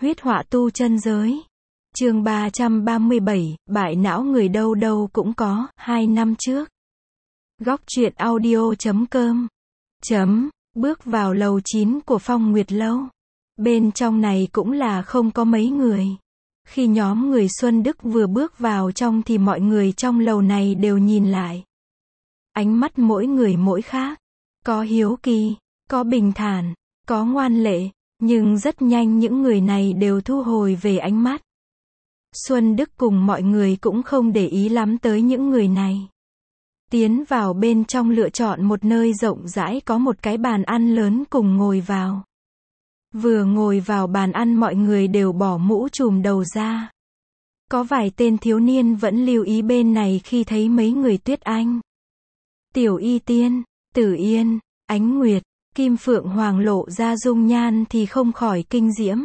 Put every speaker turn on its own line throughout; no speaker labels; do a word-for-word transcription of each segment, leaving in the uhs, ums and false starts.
Huyết họa tu chân giới. Chương ba trăm ba mươi bảy, bại não người đâu đâu cũng có, hai năm trước. Góc truyện audio chấm com. Chấm, bước vào lầu chín của Phong Nguyệt Lâu. Bên trong này cũng là không có mấy người. Khi nhóm người Xuân Đức vừa bước vào trong thì mọi người trong lầu này đều nhìn lại. Ánh mắt mỗi người mỗi khác. Có hiếu kỳ, có bình thản, có ngoan lệ, nhưng rất nhanh những người này đều thu hồi về ánh mắt. Xuân Đức cùng mọi người cũng không để ý lắm tới những người này. Tiến vào bên trong lựa chọn một nơi rộng rãi có một cái bàn ăn lớn cùng ngồi vào. Vừa ngồi vào bàn ăn mọi người đều bỏ mũ trùm đầu ra. Có vài tên thiếu niên vẫn lưu ý bên này khi thấy mấy người Tuyết Anh, Tiểu Y Tiên, Tử Yên, Ánh Nguyệt, Kim Phượng Hoàng lộ ra dung nhan thì không khỏi kinh diễm.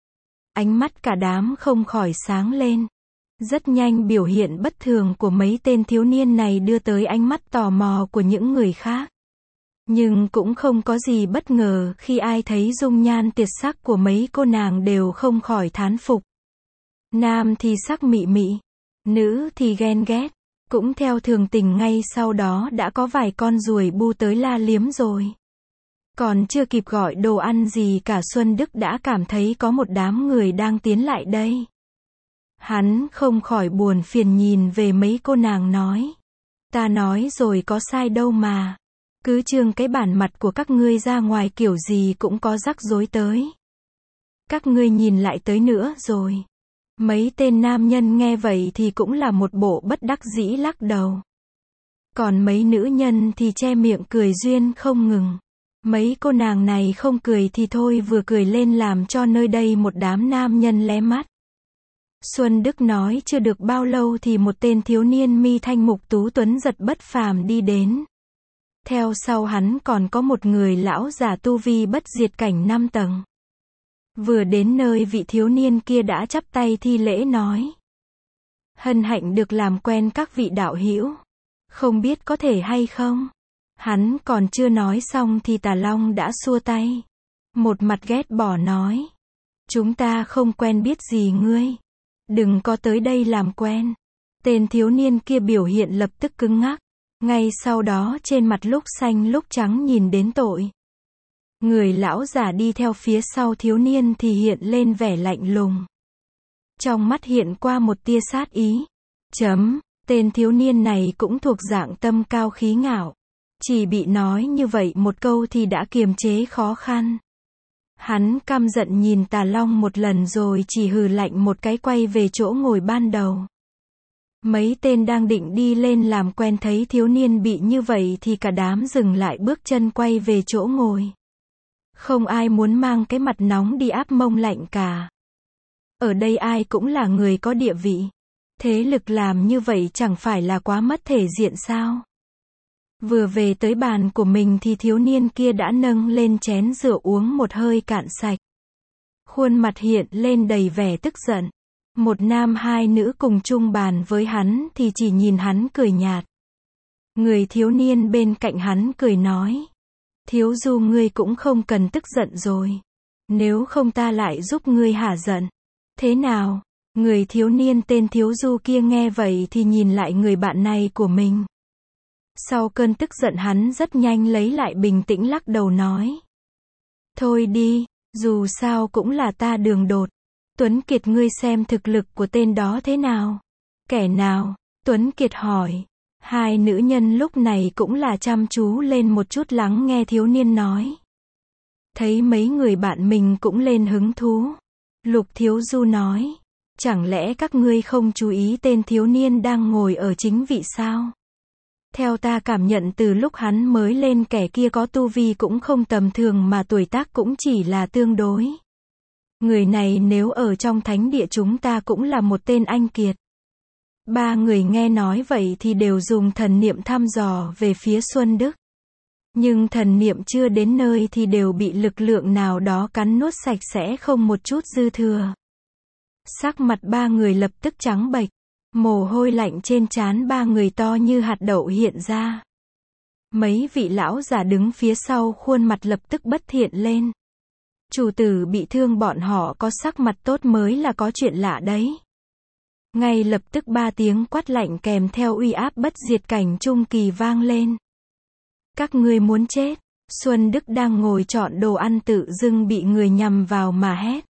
Ánh mắt cả đám không khỏi sáng lên. Rất nhanh biểu hiện bất thường của mấy tên thiếu niên này đưa tới ánh mắt tò mò của những người khác. Nhưng cũng không có gì bất ngờ khi ai thấy dung nhan tuyệt sắc của mấy cô nàng đều không khỏi thán phục. Nam thì sắc mị mị, nữ thì ghen ghét. Cũng theo thường tình ngay sau đó đã có vài con ruồi bu tới la liếm rồi. Còn chưa kịp gọi đồ ăn gì cả Xuân Đức đã cảm thấy có một đám người đang tiến lại đây. Hắn không khỏi buồn phiền nhìn về mấy cô nàng nói. Ta nói rồi có sai đâu mà. Cứ trương cái bản mặt của các ngươi ra ngoài kiểu gì cũng có rắc rối tới. Các ngươi nhìn lại tới nữa rồi. Mấy tên nam nhân nghe vậy thì cũng là một bộ bất đắc dĩ lắc đầu. Còn mấy nữ nhân thì che miệng cười duyên không ngừng. Mấy cô nàng này không cười thì thôi vừa cười lên làm cho nơi đây một đám nam nhân lé mắt. Xuân Đức nói chưa được bao lâu thì một tên thiếu niên mi thanh mục tú tuấn giật bất phàm đi đến. Theo sau hắn còn có một người lão già tu vi bất diệt cảnh năm tầng. Vừa đến nơi vị thiếu niên kia đã chắp tay thi lễ nói. Hân hạnh được làm quen các vị đạo hữu. Không biết có thể hay không? Hắn còn chưa nói xong thì Tà Long đã xua tay. Một mặt ghét bỏ nói. Chúng ta không quen biết gì ngươi. Đừng có tới đây làm quen. Tên thiếu niên kia biểu hiện lập tức cứng ngắc. Ngay sau đó trên mặt lúc xanh lúc trắng nhìn đến tội. Người lão già đi theo phía sau thiếu niên thì hiện lên vẻ lạnh lùng. Trong mắt hiện qua một tia sát ý. Chấm, tên thiếu niên này cũng thuộc dạng tâm cao khí ngạo. Chỉ bị nói như vậy một câu thì đã kiềm chế khó khăn. Hắn căm giận nhìn Tà Long một lần rồi chỉ hừ lạnh một cái quay về chỗ ngồi ban đầu. Mấy tên đang định đi lên làm quen thấy thiếu niên bị như vậy thì cả đám dừng lại bước chân quay về chỗ ngồi. Không ai muốn mang cái mặt nóng đi áp mông lạnh cả. Ở đây ai cũng là người có địa vị. Thế lực làm như vậy chẳng phải là quá mất thể diện sao? Vừa về tới bàn của mình thì thiếu niên kia đã nâng lên chén rượu uống một hơi cạn sạch. Khuôn mặt hiện lên đầy vẻ tức giận. Một nam hai nữ cùng chung bàn với hắn thì chỉ nhìn hắn cười nhạt. Người thiếu niên bên cạnh hắn cười nói. Thiếu du ngươi cũng không cần tức giận rồi. Nếu không ta lại giúp ngươi hả giận. Thế nào? Người thiếu niên tên thiếu du kia nghe vậy thì nhìn lại người bạn này của mình. Sau cơn tức giận hắn rất nhanh lấy lại bình tĩnh lắc đầu nói. Thôi đi, dù sao cũng là ta Đường Đột. Tuấn Kiệt ngươi xem thực lực của tên đó thế nào? Kẻ nào? Tuấn Kiệt hỏi. Hai nữ nhân lúc này cũng là chăm chú lên một chút lắng nghe thiếu niên nói. Thấy mấy người bạn mình cũng lên hứng thú. Lục Thiếu Du nói. Chẳng lẽ các ngươi không chú ý tên thiếu niên đang ngồi ở chính vị sao? Theo ta cảm nhận từ lúc hắn mới lên kẻ kia có tu vi cũng không tầm thường mà tuổi tác cũng chỉ là tương đối. Người này nếu ở trong thánh địa chúng ta cũng là một tên anh kiệt. Ba người nghe nói vậy thì đều dùng thần niệm thăm dò về phía Xuân Đức. Nhưng thần niệm chưa đến nơi thì đều bị lực lượng nào đó cắn nuốt sạch sẽ không một chút dư thừa. Sắc mặt ba người lập tức trắng bệch. Mồ hôi lạnh trên trán ba người to như hạt đậu hiện ra. Mấy vị lão già đứng phía sau khuôn mặt lập tức bất thiện lên. Chủ tử bị thương bọn họ có sắc mặt tốt mới là có chuyện lạ đấy. Ngay lập tức ba tiếng quát lạnh kèm theo uy áp bất diệt cảnh trung kỳ vang lên. Các ngươi muốn chết. Xuân Đức đang ngồi chọn đồ ăn tự dưng bị người nhằm vào mà hét.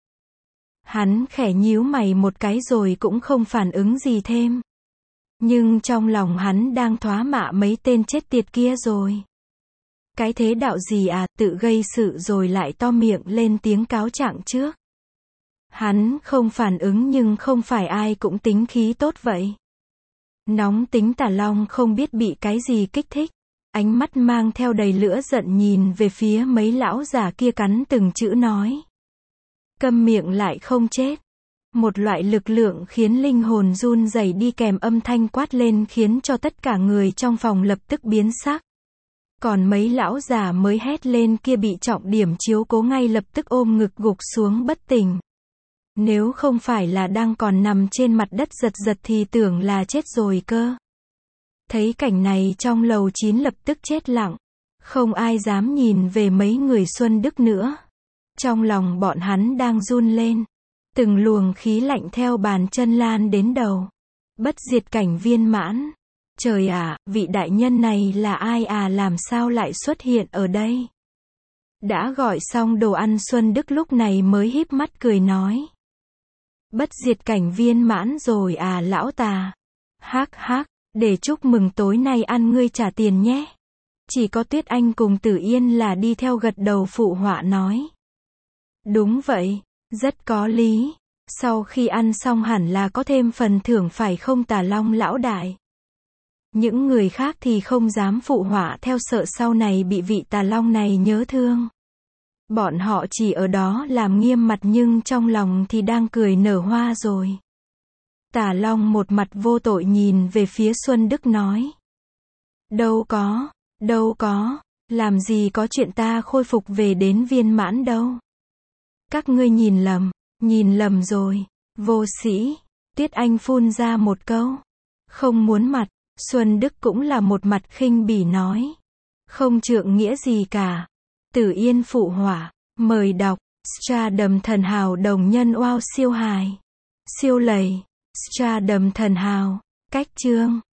Hắn khẽ nhíu mày một cái rồi cũng không phản ứng gì thêm. Nhưng trong lòng hắn đang thoá mạ mấy tên chết tiệt kia rồi. Cái thế đạo gì à, tự gây sự rồi lại to miệng lên tiếng cáo trạng trước. Hắn không phản ứng nhưng không phải ai cũng tính khí tốt vậy. Nóng tính Tà Long không biết bị cái gì kích thích. Ánh mắt mang theo đầy lửa giận nhìn về phía mấy lão già kia cắn từng chữ nói. Câm miệng lại không chết. Một loại lực lượng khiến linh hồn run rẩy đi kèm âm thanh quát lên khiến cho tất cả người trong phòng lập tức biến sắc. Còn mấy lão già mới hét lên kia bị trọng điểm chiếu cố ngay lập tức ôm ngực gục xuống bất tỉnh. Nếu không phải là đang còn nằm trên mặt đất giật giật thì tưởng là chết rồi cơ. Thấy cảnh này trong lầu chín lập tức chết lặng. Không ai dám nhìn về mấy người Xuân Đức nữa. Trong lòng bọn hắn đang run lên. Từng luồng khí lạnh theo bàn chân lan đến đầu. Bất diệt cảnh viên mãn. Trời ạ, à, vị đại nhân này là ai à, làm sao lại xuất hiện ở đây? Đã gọi xong đồ ăn Xuân Đức lúc này mới híp mắt cười nói. Bất diệt cảnh viên mãn rồi à lão Tà. Hắc hắc, để chúc mừng tối nay ăn ngươi trả tiền nhé. Chỉ có Tuyết Anh cùng Tử Yên là đi theo gật đầu phụ họa nói. Đúng vậy, rất có lý. Sau khi ăn xong hẳn là có thêm phần thưởng phải không Tà Long lão đại? Những người khác thì không dám phụ họa theo sợ sau này bị vị Tà Long này nhớ thương. Bọn họ chỉ ở đó làm nghiêm mặt nhưng trong lòng thì đang cười nở hoa rồi. Tà Long một mặt vô tội nhìn về phía Xuân Đức nói. Đâu có, đâu có, làm gì có chuyện ta khôi phục về đến viên mãn đâu. Các ngươi nhìn lầm, nhìn lầm rồi, vô sĩ. Tuyết Anh phun ra một câu. Không muốn mặt, Xuân Đức cũng là một mặt khinh bỉ nói. Không trượng nghĩa gì cả. Tử Yên phụ họa, mời đọc, Stardom thần hào đồng nhân wow siêu hài. Siêu lầy, Stardom thần hào, cách chương.